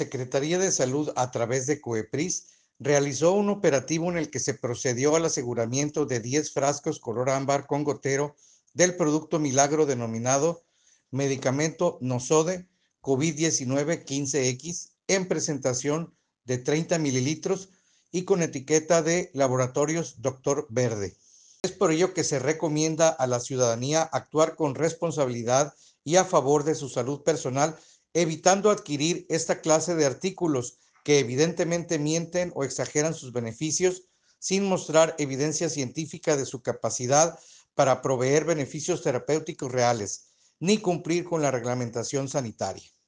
Secretaría de Salud, a través de COEPRIS, realizó un operativo en el que se procedió al aseguramiento de 10 frascos color ámbar con gotero del producto milagro denominado medicamento Nosode COVID-19 15X en presentación de 30 mililitros y con etiqueta de Laboratorios Doctor Verde. Es por ello que se recomienda a la ciudadanía actuar con responsabilidad y a favor de su salud personal, evitando adquirir esta clase de artículos que evidentemente mienten o exageran sus beneficios sin mostrar evidencia científica de su capacidad para proveer beneficios terapéuticos reales, ni cumplir con la reglamentación sanitaria.